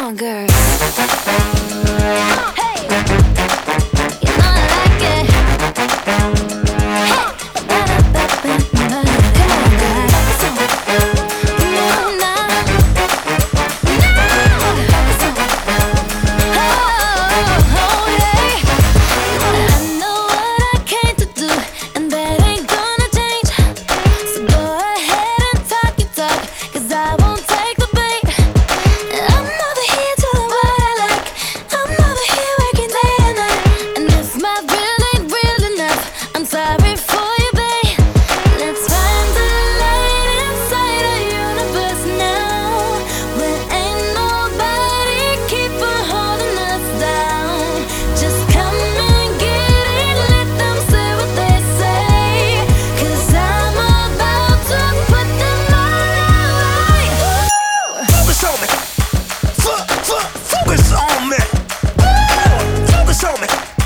on, girl. Hey, you know I like it. Hey, come on, guys. No, no, oh, yeah. I know what I came to do, and that ain't gonna change. So go ahead and talk your talk, 'cause I won't take the bait. I'm over here doing what I like. I'm over here working day and night. And if my real ain't real enough, I'm sorry for you, babe. Let's find the light inside our universe now, where ain't nobody keeping holding us down. Just come and get it, let them say what they say, 'cause I'm about to put them all away. Focus on me. Focus on me. Focus on me.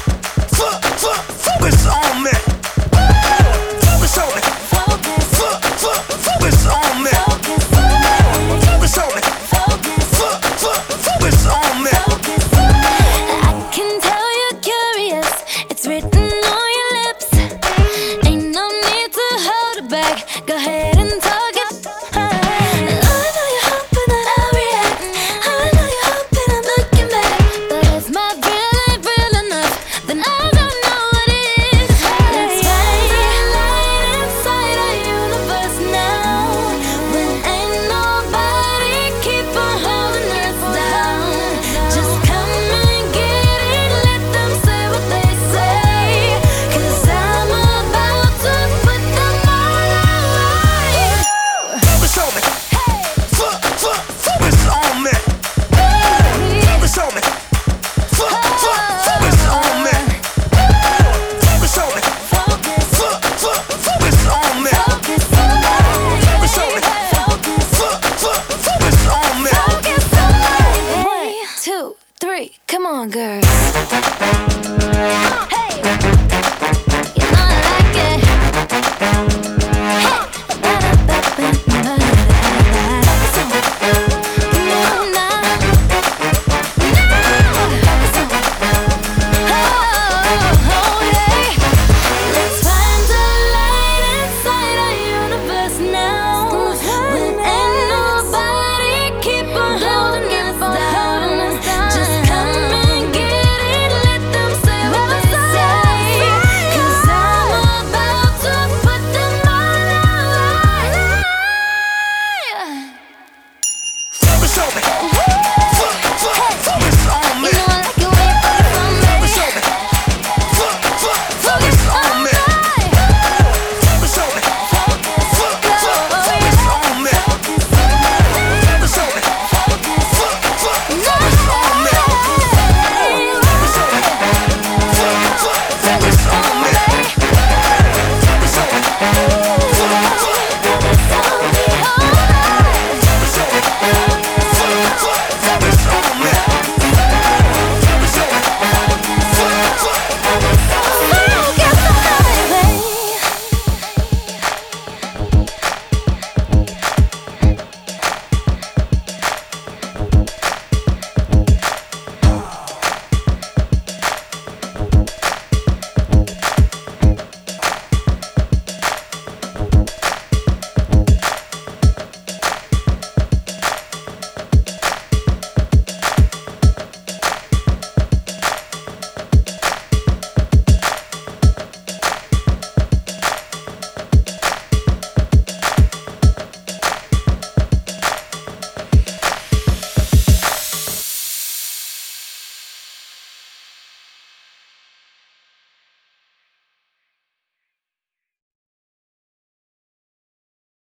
Focus on me. Focus on me. Focus, Focus on me. Focus on me. Focus on me. I can tell you're curious, it's written on your lips. Ain't no need to hold it back, go ahead and talk it. I know you're hoping that I'll react, I know you're hoping I'm looking back. But if my real ain't real enough, then I don't know what is. Let's find the light inside our universe now, when ain't nobody keeping holding us down. Just come and get it, let them say what they say, 'cause I'm about to put them all away. Focus on me. Focus on me. Focus on me. Focus on me. Focus on me. Focus, Focus on me. focus on me. Focus on me. Focus on me. Focus on me. 1, 2, 3, come on, girl.